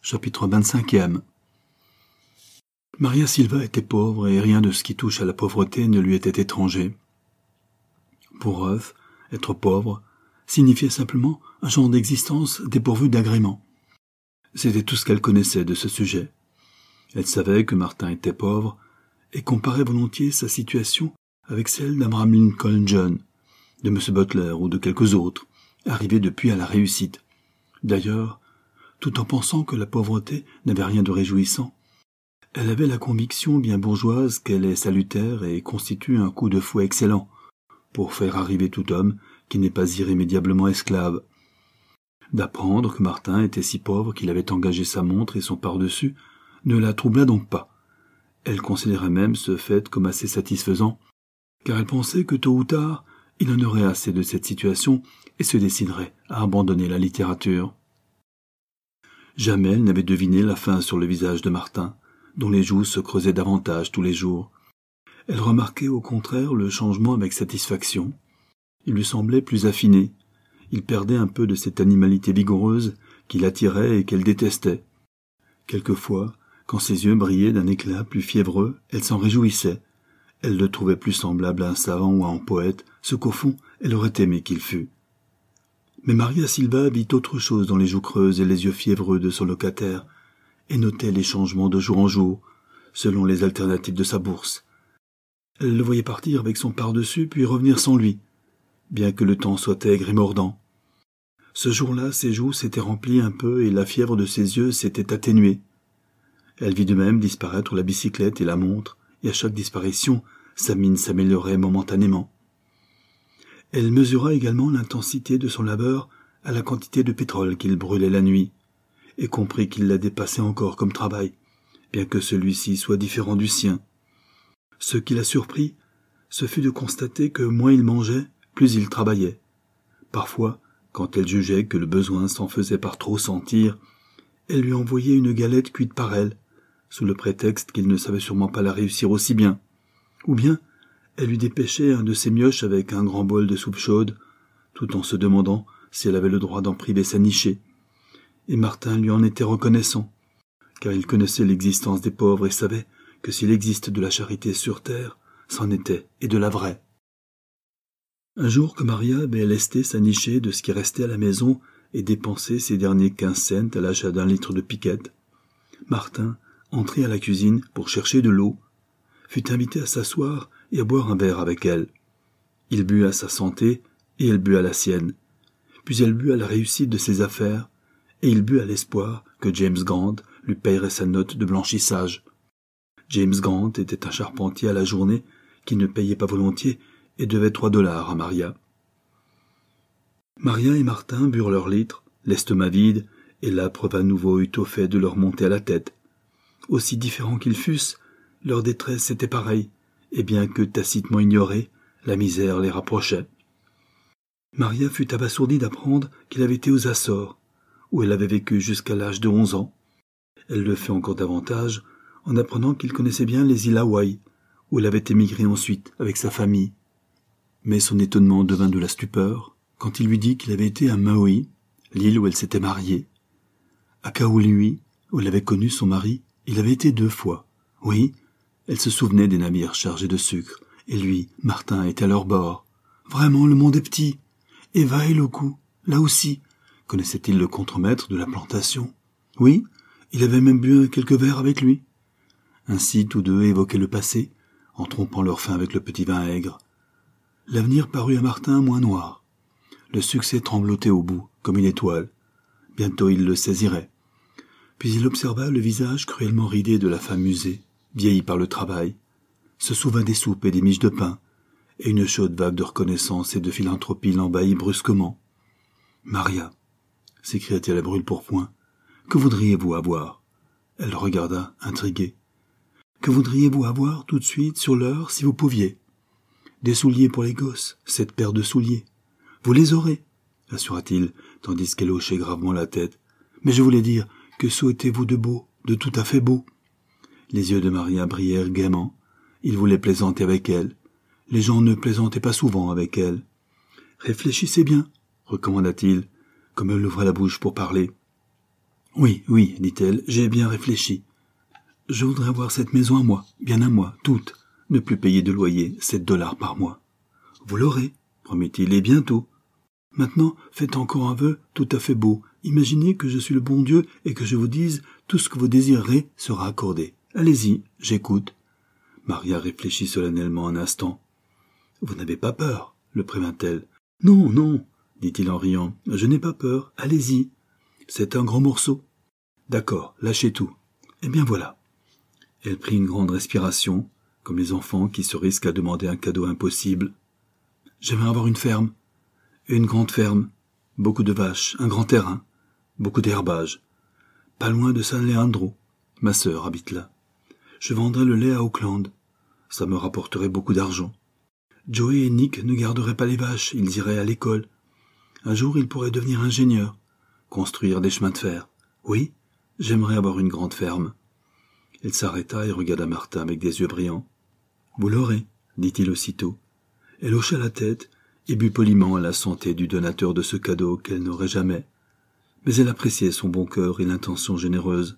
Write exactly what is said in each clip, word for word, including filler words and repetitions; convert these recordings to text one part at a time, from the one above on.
chapitre vingt-cinquième. Maria Silva était pauvre et rien de ce qui touche à la pauvreté ne lui était étranger. Pour Ruth, être pauvre signifiait simplement un genre d'existence dépourvu d'agrément. C'était tout ce qu'elle connaissait de ce sujet. Elle savait que Martin était pauvre et comparait volontiers sa situation avec celle d'Abraham Lincoln John, de M. Butler ou de quelques autres, arrivés depuis à la réussite. D'ailleurs, tout en pensant que la pauvreté n'avait rien de réjouissant, elle avait la conviction bien bourgeoise qu'elle est salutaire et constitue un coup de fouet excellent pour faire arriver tout homme qui n'est pas irrémédiablement esclave. D'apprendre que Martin était si pauvre qu'il avait engagé sa montre et son pardessus ne la troubla donc pas. Elle considérait même ce fait comme assez satisfaisant, car elle pensait que tôt ou tard, il en aurait assez de cette situation et se déciderait à abandonner la littérature. Jamais elle n'avait deviné la faim sur le visage de Martin, dont les joues se creusaient davantage tous les jours. Elle remarquait au contraire le changement avec satisfaction. Il lui semblait plus affiné. Il perdait un peu de cette animalité vigoureuse qui l'attirait et qu'elle détestait. Quelquefois, quand ses yeux brillaient d'un éclat plus fiévreux, elle s'en réjouissait. Elle le trouvait plus semblable à un savant ou à un poète, ce qu'au fond, elle aurait aimé qu'il fût. Mais Maria Silva vit autre chose dans les joues creuses et les yeux fiévreux de son locataire, et notait les changements de jour en jour, selon les alternatives de sa bourse. Elle le voyait partir avec son pardessus puis revenir sans lui, bien que le temps soit aigre et mordant. Ce jour-là, ses joues s'étaient remplies un peu et la fièvre de ses yeux s'était atténuée. Elle vit de même disparaître la bicyclette et la montre, et à chaque disparition, sa mine s'améliorait momentanément. Elle mesura également l'intensité de son labeur à la quantité de pétrole qu'il brûlait la nuit, et comprit qu'il la dépassait encore comme travail, bien que celui-ci soit différent du sien. Ce qui la surprit, ce fut de constater que moins il mangeait, plus il travaillait. Parfois, quand elle jugeait que le besoin s'en faisait par trop sentir, elle lui envoyait une galette cuite par elle, sous le prétexte qu'il ne savait sûrement pas la réussir aussi bien. Ou bien, elle lui dépêchait un de ses mioches avec un grand bol de soupe chaude, tout en se demandant si elle avait le droit d'en priver sa nichée. Et Martin lui en était reconnaissant, car il connaissait l'existence des pauvres et savait que s'il existe de la charité sur terre, c'en était, et de la vraie. Un jour que Maria avait lesté sa nichée de ce qui restait à la maison et dépensé ses derniers quinze cents à l'achat d'un litre de piquette, Martin, entré à la cuisine pour chercher de l'eau, fut invité à s'asseoir et à boire un verre avec elle. Il but à sa santé et elle but à la sienne, puis elle but à la réussite de ses affaires, et il but à l'espoir que James Grant lui payerait sa note de blanchissage. James Grant était un charpentier à la journée qui ne payait pas volontiers et devait trois dollars à Maria. Maria et Martin burent leur litre, l'estomac vide, et l'âpre à nouveau eut au fait de leur monter à la tête. Aussi différents qu'ils fussent, leur détresse était pareille, et bien que tacitement ignorée, la misère les rapprochait. Maria fut abasourdie d'apprendre qu'il avait été aux Açores, où elle avait vécu jusqu'à l'âge de onze ans. Elle le fait encore davantage en apprenant qu'il connaissait bien les îles Hawaï, où elle avait émigré ensuite avec sa famille. Mais son étonnement devint de la stupeur quand il lui dit qu'il avait été à Maui, l'île où elle s'était mariée. À Kaoliui, où elle avait connu son mari, il avait été deux fois. Oui, elle se souvenait des navires chargés de sucre, et lui, Martin, était à leur bord. Vraiment, le monde est petit. Et Vaeloku, là aussi, connaissait-il le contremaître de la plantation? Oui, il avait même bu quelques verres avec lui. Ainsi, tous deux évoquaient le passé, en trompant leur faim avec le petit vin aigre. L'avenir parut à Martin moins noir. Le succès tremblotait au bout, comme une étoile. Bientôt il le saisirait. Puis il observa le visage cruellement ridé de la femme usée, vieillie par le travail, se souvint des soupes et des miches de pain, et une chaude vague de reconnaissance et de philanthropie l'envahit brusquement. « Maria !» s'écria-t-il à brûle-pourpoint. « Que voudriez-vous avoir ?» Elle le regarda, intriguée. « Que voudriez-vous avoir tout de suite, sur l'heure, si vous pouviez ?»« Des souliers pour les gosses, cette paire de souliers. »« Vous les aurez » assura-t-il, tandis qu'elle hochait gravement la tête. « Mais je voulais dire, que souhaitez-vous de beau, de tout à fait beau ?» Les yeux de Maria brillèrent gaiement. Il voulait plaisanter avec elle. Les gens ne plaisantaient pas souvent avec elle. « Réfléchissez bien, » recommanda-t-il, comme elle ouvrait la bouche pour parler. Oui, oui, dit-elle, j'ai bien réfléchi. Je voudrais avoir cette maison à moi, bien à moi, toute. Ne plus payer de loyer, sept dollars par mois. Vous l'aurez, promit-il, et bientôt. Maintenant, faites encore un vœu tout à fait beau. Imaginez que je suis le bon Dieu et que je vous dise tout ce que vous désirerez sera accordé. Allez-y, j'écoute. Maria réfléchit solennellement un instant. Vous n'avez pas peur, le prévint-elle. Non, non, dit-il en riant, je n'ai pas peur, allez-y. C'est un grand morceau. D'accord, lâchez tout. Eh bien voilà. Elle prit une grande respiration, comme les enfants qui se risquent à demander un cadeau impossible. J'aimerais avoir une ferme, une grande ferme, beaucoup de vaches, un grand terrain, beaucoup d'herbage. Pas loin de San Leandro. Ma sœur habite là. Je vendrais le lait à Auckland. Ça me rapporterait beaucoup d'argent. Joey et Nick ne garderaient pas les vaches, ils iraient à l'école. Un jour, ils pourraient devenir ingénieurs, construire des chemins de fer. Oui, j'aimerais avoir une grande ferme. Elle s'arrêta et regarda Martin avec des yeux brillants. Vous l'aurez, dit-il aussitôt. Elle hocha la tête et but poliment à la santé du donateur de ce cadeau qu'elle n'aurait jamais. Mais elle appréciait son bon cœur et l'intention généreuse.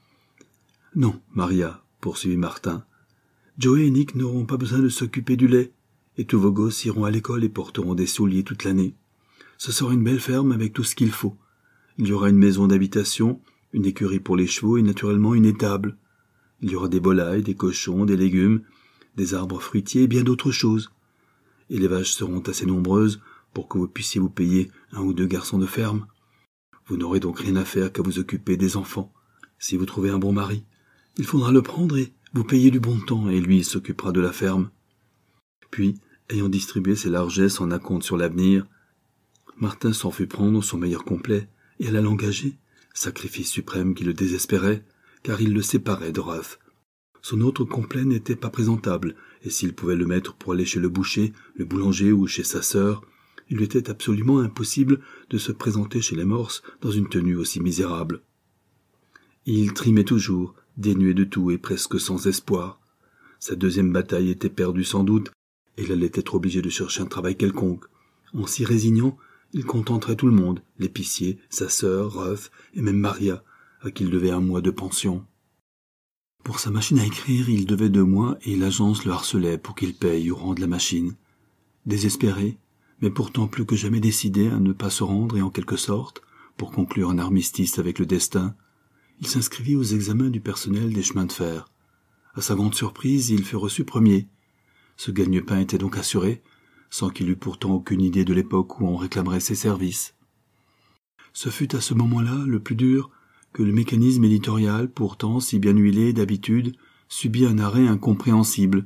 Non, Maria, poursuivit Martin. Joey et Nick n'auront pas besoin de s'occuper du lait, et tous vos gosses iront à l'école et porteront des souliers toute l'année. Ce sera une belle ferme avec tout ce qu'il faut. Il y aura une maison d'habitation, une écurie pour les chevaux et naturellement une étable. Il y aura des volailles, des cochons, des légumes, des arbres fruitiers et bien d'autres choses. Et les vaches seront assez nombreuses pour que vous puissiez vous payer un ou deux garçons de ferme. Vous n'aurez donc rien à faire qu'à vous occuper des enfants. Si vous trouvez un bon mari, il faudra le prendre et vous payer du bon temps et lui s'occupera de la ferme. Puis, ayant distribué ses largesses en acompte sur l'avenir, Martin s'en fut prendre son meilleur complet et alla l'engager, sacrifice suprême qui le désespérait, car il le séparait de Ruff. Son autre complet n'était pas présentable, et s'il pouvait le mettre pour aller chez le boucher, le boulanger ou chez sa sœur, il lui était absolument impossible de se présenter chez les Morse dans une tenue aussi misérable. Il trimait toujours, dénué de tout et presque sans espoir. Sa deuxième bataille était perdue sans doute, et il allait être obligé de chercher un travail quelconque. En s'y résignant, il contenterait tout le monde, l'épicier, sa sœur, Ruff, et même Maria, à qui il devait un mois de pension. Pour sa machine à écrire, il devait deux mois et l'agence le harcelait pour qu'il paye au rang de la machine. Désespéré, mais pourtant plus que jamais décidé à ne pas se rendre et en quelque sorte, pour conclure un armistice avec le destin, il s'inscrivit aux examens du personnel des chemins de fer. À sa grande surprise, il fut reçu premier. Ce gagne-pain était donc assuré, sans qu'il eût pourtant aucune idée de l'époque où on réclamerait ses services. Ce fut à ce moment-là le plus dur que le mécanisme éditorial, pourtant si bien huilé d'habitude, subit un arrêt incompréhensible.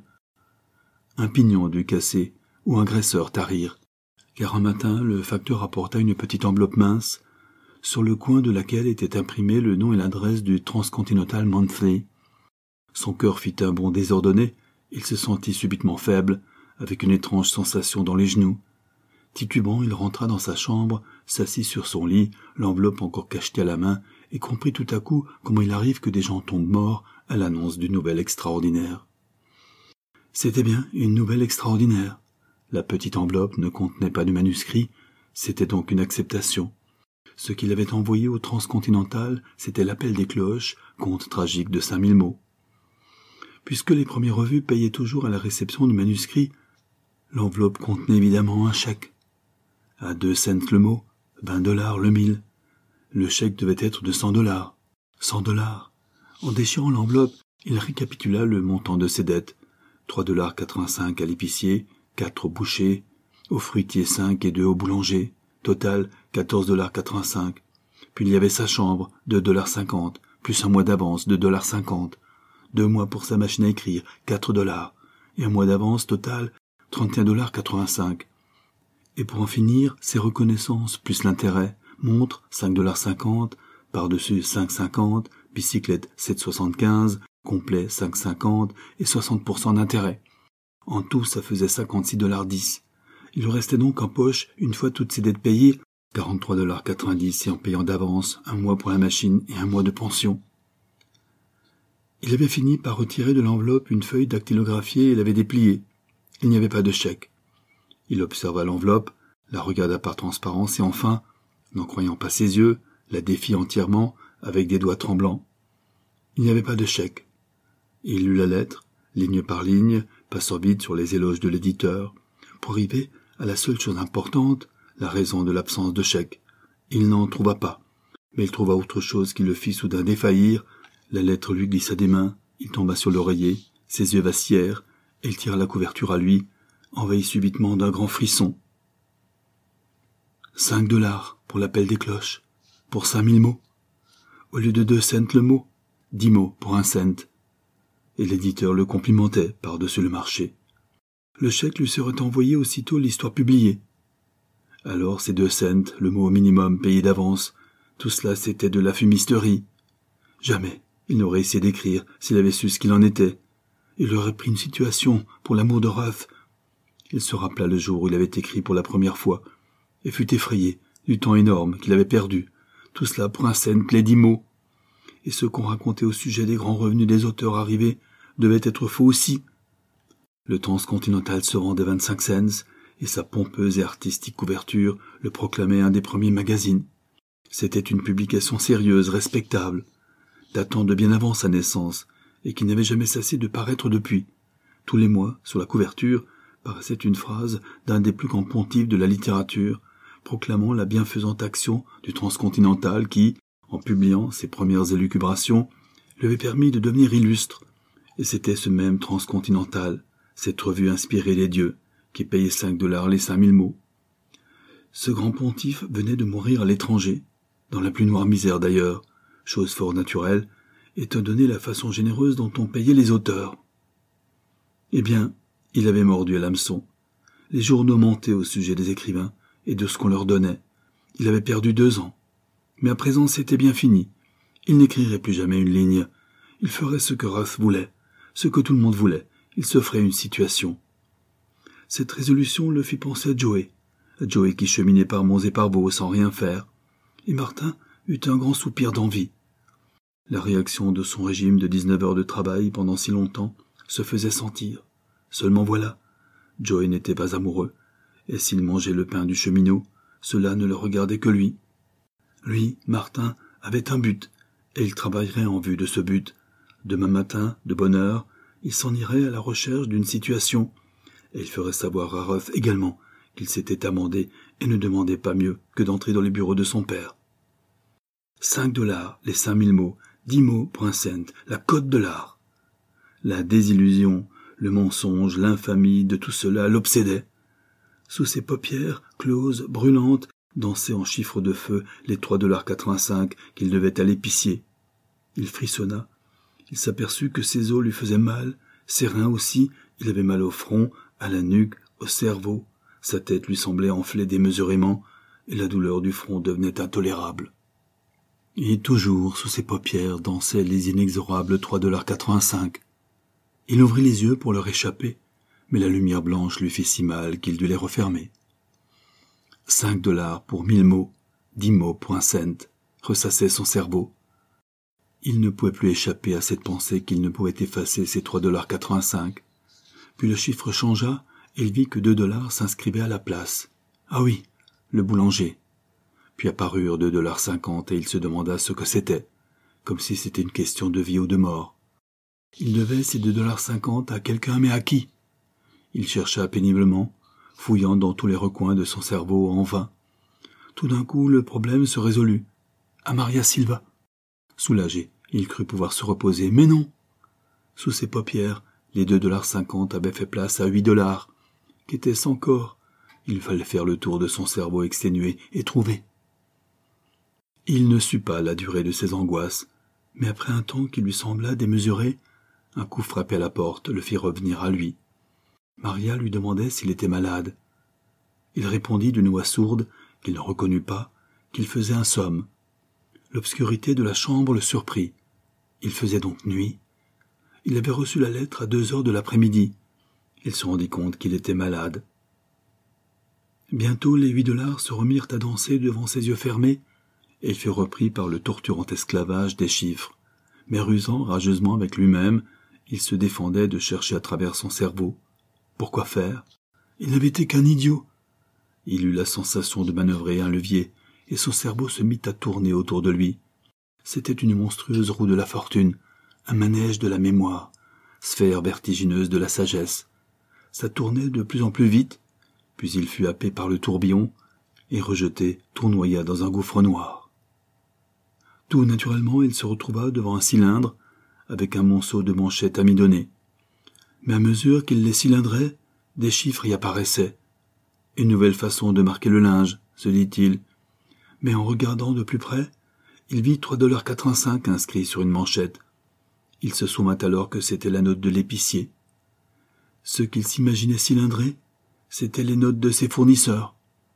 Un pignon dut casser, ou un graisseur tarir, car un matin le facteur apporta une petite enveloppe mince, sur le coin de laquelle était imprimé le nom et l'adresse du Transcontinental Monthly. Son cœur fit un bond désordonné, il se sentit subitement faible, avec une étrange sensation dans les genoux. Titubant, il rentra dans sa chambre, s'assit sur son lit, l'enveloppe encore cachetée à la main, et comprit tout à coup comment il arrive que des gens tombent morts à l'annonce d'une nouvelle extraordinaire. C'était bien une nouvelle extraordinaire. La petite enveloppe ne contenait pas de manuscrit, c'était donc une acceptation. Ce qu'il avait envoyé au Transcontinental, c'était l'appel des cloches, conte tragique de cinq mille mots. Puisque les premières revues payaient toujours à la réception du manuscrit, l'enveloppe contenait évidemment un chèque. À deux cents le mot, vingt dollars le mille. Le chèque devait être de cent dollars. Cent dollars. En déchirant l'enveloppe, il récapitula le montant de ses dettes. Trois dollars quatre-vingt-cinq à l'épicier, quatre au boucher, au fruitier cinq et deux au boulanger. Total, quatorze dollars quatre-vingt-cinq. Puis il y avait sa chambre, deux dollars cinquante, plus un mois d'avance, deux dollars cinquante. Deux mois pour sa machine à écrire, quatre dollars. Et un mois d'avance, total, trente et un dollars quatre-vingt-cinq. Et pour en finir, ses reconnaissances, plus l'intérêt, montre, cinq dollars cinquante, par-dessus cinq cinquante, bicyclette sept soixante-quinze, complet cinq cinquante et soixante pour cent d'intérêt. En tout, ça faisait cinquante-six dollars dix. Il lui restait donc en poche, une fois toutes ses dettes payées, quarante-trois dollars quatre-vingt-dix et en payant d'avance, un mois pour la machine et un mois de pension. Il avait fini par retirer de l'enveloppe une feuille dactylographiée et l'avait dépliée. Il n'y avait pas de chèque. Il observa l'enveloppe, la regarda par transparence et enfin, n'en croyant pas ses yeux, la défit entièrement avec des doigts tremblants. Il n'y avait pas de chèque. Il lut la lettre, ligne par ligne, passant vite sur les éloges de l'éditeur, pour arriver à la seule chose importante, la raison de l'absence de chèque. Il n'en trouva pas, mais il trouva autre chose qui le fit soudain défaillir. La lettre lui glissa des mains, il tomba sur l'oreiller, ses yeux vacillèrent, et il tira la couverture à lui, envahi subitement d'un grand frisson. Cinq dollars pour l'appel des cloches, pour cinq mille mots. Au lieu de deux cents le mot, dix mots pour un cent. Et l'éditeur le complimentait par-dessus le marché. Le chèque lui serait envoyé aussitôt l'histoire publiée. Alors ces deux cents, le mot au minimum payé d'avance, tout cela c'était de la fumisterie. Jamais il n'aurait essayé d'écrire s'il avait su ce qu'il en était. Il aurait pris une situation pour l'amour de Ruth. Il se rappela le jour où il avait écrit pour la première fois, et fut effrayé du temps énorme qu'il avait perdu, tout cela pour un cent, les dix mots. Et ce qu'on racontait au sujet des grands revenus des auteurs arrivés devait être faux aussi. Le Transcontinental se vendait vingt-cinq cents, et sa pompeuse et artistique couverture le proclamait un des premiers magazines. C'était une publication sérieuse, respectable, datant de bien avant sa naissance, et qui n'avait jamais cessé de paraître depuis. Tous les mois, sur la couverture, paraissait une phrase d'un des plus grands pontifes de la littérature, proclamant la bienfaisante action du Transcontinental qui, en publiant ses premières élucubrations, lui avait permis de devenir illustre. Et c'était ce même Transcontinental, cette revue inspirée des dieux, qui payait cinq dollars les cinq mille mots. Ce grand pontife venait de mourir à l'étranger, dans la plus noire misère d'ailleurs, chose fort naturelle, étant donné la façon généreuse dont on payait les auteurs. Eh bien, il avait mordu à l'hameçon. Les journaux mentaient au sujet des écrivains et de ce qu'on leur donnait. Il avait perdu deux ans. Mais à présent, c'était bien fini. Il n'écrirait plus jamais une ligne. Il ferait ce que Ruth voulait, ce que tout le monde voulait. Il se ferait une situation. Cette résolution le fit penser à Joey, à Joey qui cheminait par monts et par vaux sans rien faire. Et Martin eut un grand soupir d'envie. La réaction de son régime de dix-neuf heures de travail pendant si longtemps se faisait sentir. Seulement voilà, Joey n'était pas amoureux, et s'il mangeait le pain du cheminot, cela ne le regardait que lui. Lui, Martin, avait un but, et il travaillerait en vue de ce but. Demain matin, de bonne heure, il s'en irait à la recherche d'une situation, et il ferait savoir à Ruth également qu'il s'était amendé et ne demandait pas mieux que d'entrer dans les bureaux de son père. Cinq dollars, les cinq mille mots, dix mots pour un cent, la cote de l'art. La désillusion, le mensonge, l'infamie de tout cela l'obsédait. Sous ses paupières, closes, brûlantes, dansaient en chiffres de feu les trois dollars quatre-vingt-cinq qu'il devait à l'épicier. Il frissonna. Il s'aperçut que ses os lui faisaient mal, ses reins aussi, il avait mal au front, à la nuque, au cerveau. Sa tête lui semblait enfler démesurément, et la douleur du front devenait intolérable. Et toujours, sous ses paupières, dansaient les inexorables trois dollars quatre-vingt-cinq. Il ouvrit les yeux pour leur échapper, mais la lumière blanche lui fit si mal qu'il dut les refermer. Cinq dollars pour mille mots, dix mots pour un cent, ressassait son cerveau. Il ne pouvait plus échapper à cette pensée qu'il ne pouvait effacer ces trois dollars quatre-vingt-cinq. Puis le chiffre changea, et il vit que deux dollars s'inscrivaient à la place. Ah oui, le boulanger. Puis apparurent deux dollars cinquante et il se demanda ce que c'était, comme si c'était une question de vie ou de mort. Il devait ces deux dollars cinquante à quelqu'un, mais à qui? Il chercha péniblement, fouillant dans tous les recoins de son cerveau en vain. Tout d'un coup, le problème se résolut. À Maria Silva. Soulagé, il crut pouvoir se reposer, mais non. Sous ses paupières, les deux dollars cinquante avaient fait place à huit dollars. Qu'était-ce encore? Il fallait faire le tour de son cerveau exténué et trouver. Il ne sut pas la durée de ses angoisses, mais après un temps qui lui sembla démesuré, un coup frappé à la porte le fit revenir à lui. Maria lui demandait s'il était malade. Il répondit d'une voix sourde, qu'il ne reconnut pas, qu'il faisait un somme. L'obscurité de la chambre le surprit. Il faisait donc nuit. Il avait reçu la lettre à deux heures de l'après-midi. Il se rendit compte qu'il était malade. Bientôt les huit dollars se remirent à danser devant ses yeux fermés, et il fut repris par le torturant esclavage des chiffres. Mais rusant rageusement avec lui-même, il se défendait de chercher à travers son cerveau. Pourquoi faire? Il n'avait été qu'un idiot. Il eut la sensation de manœuvrer un levier, et son cerveau se mit à tourner autour de lui. C'était une monstrueuse roue de la fortune, un manège de la mémoire, sphère vertigineuse de la sagesse. Ça tournait de plus en plus vite, puis il fut happé par le tourbillon et rejeté, tournoya dans un gouffre noir. Tout naturellement, il se retrouva devant un cylindre avec un monceau de manchettes amidonnées. Mais à mesure qu'il les cylindrait, des chiffres y apparaissaient. Une nouvelle façon de marquer le linge, se dit-il. Mais en regardant de plus près, il vit trois dollars quatre-vingt-cinq inscrits sur une manchette. Il se souvint alors que c'était la note de l'épicier. Ce qu'il s'imaginait cylindrer, c'étaient les notes de ses fournisseurs.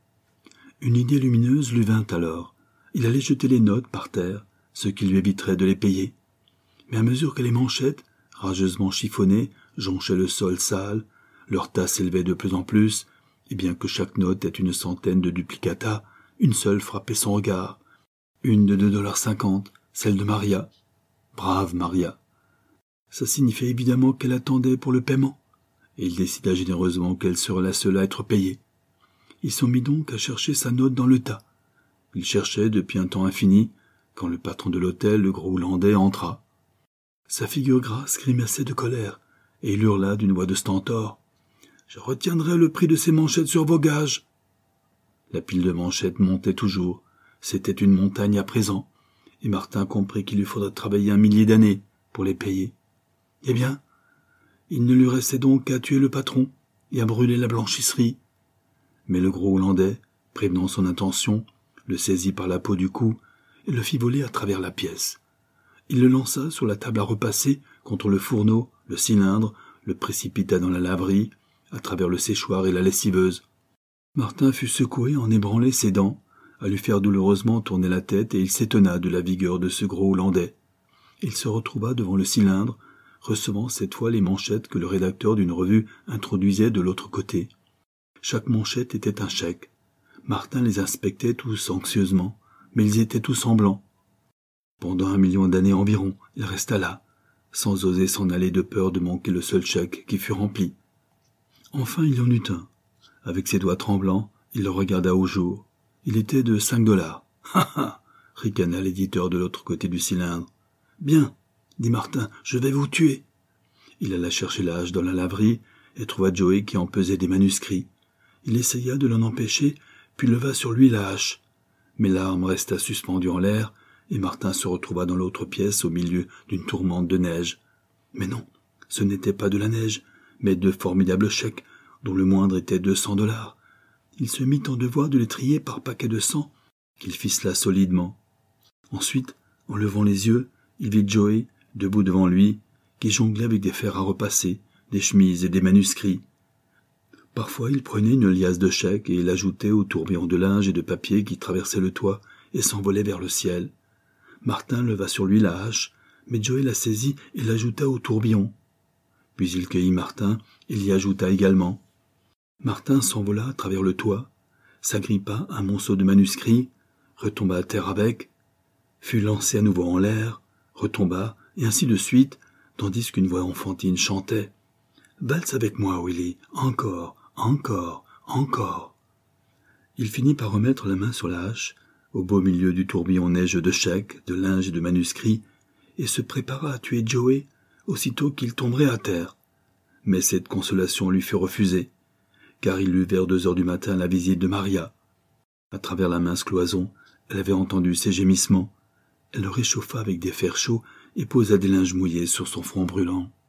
Une idée lumineuse lui vint alors. Il allait jeter les notes par terre, ce qui lui éviterait de les payer. Mais à mesure que les manchettes, rageusement chiffonnées, jonchaient le sol sale, leur tas s'élevait de plus en plus, et bien que chaque note ait une centaine de duplicata, une seule frappait son regard. Une de deux dollars cinquante, celle de Maria. Brave Maria. Ça signifiait évidemment qu'elle attendait pour le paiement, et il décida généreusement qu'elle serait la seule à être payée. Il s'en mit donc à chercher sa note dans le tas. Il cherchait depuis un temps infini, quand le patron de l'hôtel, le gros Hollandais, entra. Sa figure grasse grimaçait de colère, et il hurla d'une voix de stentor. « Je retiendrai le prix de ces manchettes sur vos gages !» La pile de manchettes montait toujours. C'était une montagne à présent, et Martin comprit qu'il lui faudrait travailler un millier d'années pour les payer. Eh bien, il ne lui restait donc qu'à tuer le patron et à brûler la blanchisserie. Mais le gros Hollandais, prévenant son intention, le saisit par la peau du cou et le fit voler à travers la pièce. Il le lança sur la table à repasser contre le fourneau, le cylindre, le précipita dans la laverie, à travers le séchoir et la lessiveuse. Martin fut secoué en ébranler ses dents, à lui faire douloureusement tourner la tête, et il s'étonna de la vigueur de ce gros Hollandais. Il se retrouva devant le cylindre, recevant cette fois les manchettes que le rédacteur d'une revue introduisait de l'autre côté. Chaque manchette était un chèque. Martin les inspectait tous anxieusement, mais ils étaient tous en blanc. Pendant un million d'années environ, il resta là, sans oser s'en aller de peur de manquer le seul chèque qui fut rempli. Enfin il en eut un. Avec ses doigts tremblants, il le regarda au jour. Il était de cinq dollars. « Ha ha !» ricana l'éditeur de l'autre côté du cylindre. « Bien, dit Martin, je vais vous tuer. » Il alla chercher la hache dans la laverie et trouva Joey qui en pesait des manuscrits. Il essaya de l'en empêcher, puis leva sur lui la hache. Mais l'arme resta suspendue en l'air, et Martin se retrouva dans l'autre pièce au milieu d'une tourmente de neige. Mais non, ce n'était pas de la neige, mais de formidables chèques, dont le moindre était deux cents dollars. Il se mit en devoir de les trier par paquets de cent, qu'il ficela solidement. Ensuite, en levant les yeux, il vit Joey, debout devant lui, qui jonglait avec des fers à repasser, des chemises et des manuscrits. Parfois, il prenait une liasse de chèques et l'ajoutait au tourbillon de linge et de papier qui traversait le toit et s'envolait vers le ciel. Martin leva sur lui la hache, mais Joey la saisit et l'ajouta au tourbillon. Puis il cueillit Martin et l'y ajouta également. Martin s'envola à travers le toit, s'agrippa un monceau de manuscrits, retomba à terre avec, fut lancé à nouveau en l'air, retomba, et ainsi de suite, tandis qu'une voix enfantine chantait « Valse avec moi, Willy, encore, encore, encore !» Il finit par remettre la main sur la hache, au beau milieu du tourbillon neigeux de chèques, de linge et de manuscrits, et se prépara à tuer Joey aussitôt qu'il tomberait à terre. Mais cette consolation lui fut refusée, car il eut vers deux heures du matin la visite de Maria. À travers la mince cloison, elle avait entendu ses gémissements. Elle le réchauffa avec des fers chauds et posa des linges mouillés sur son front brûlant.